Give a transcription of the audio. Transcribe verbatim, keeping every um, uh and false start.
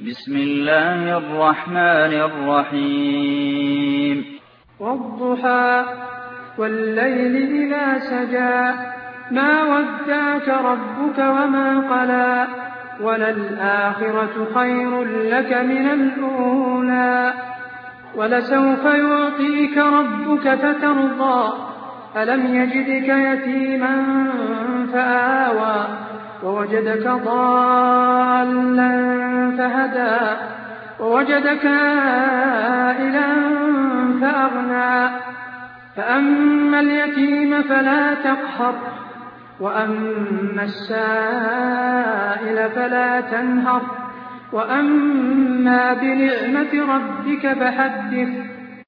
بسم الله الرحمن الرحيم والضحى والليل إذا سجى ما ودعك ربك وما قلى وللآخرة خير لك من الأولى ولسوف يعطيك ربك فترضى ألم يجدك يتيما فآوى ووجدك ضالا فهدى ووجدك عائلا فأغنى فأما اليتيم فلا تقهر وأما السائل فلا تنهر وأما بنعمة ربك فحدث